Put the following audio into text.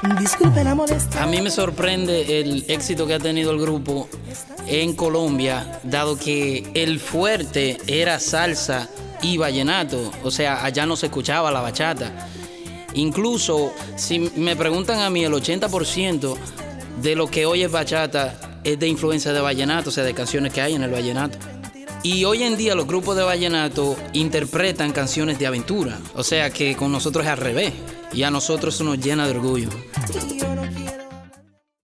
Disculpe la molestia. A mí me sorprende el éxito que ha tenido el grupo en Colombia, dado que el fuerte era salsa y vallenato. O sea, allá no se escuchaba la bachata. Incluso, si me preguntan a mí, el 80% de lo que hoy es bachata es de influencia de vallenato, o sea, de canciones que hay en el vallenato. Y hoy en día los grupos de vallenato interpretan canciones de aventura. O sea que con nosotros es al revés. Y a nosotros eso nos llena de orgullo. Yo no quiero